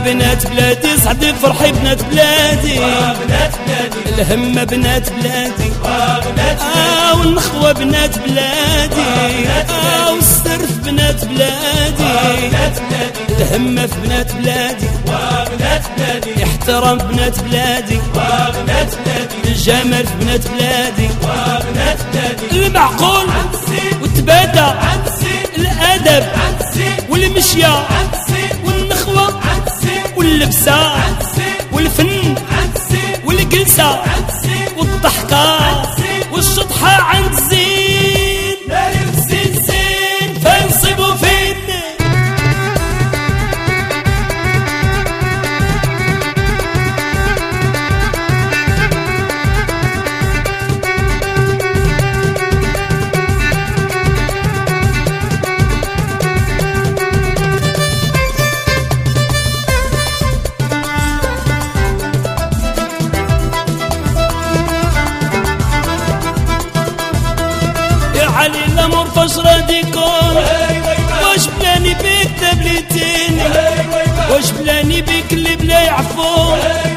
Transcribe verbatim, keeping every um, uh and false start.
بنات بلادي صعدي فرحي بنات بلادي الهمة بنات بلادي آه والنخوة بنات بلادي آه والسرف بنات بلادي الهمة في بنات بلادي احترام بنات بلادي الجمال في بنات بلادي المعقول والتبادى الأدب والمشية والنخوة واللبسة والفن والجلسة والضحكة والشطحة عند زين نعرف زين زين فنصيبو فين علي الامور فاش غادي يكون واش بلاني بيك تبليتيني واش بلاني بيك اللي بلا يعفو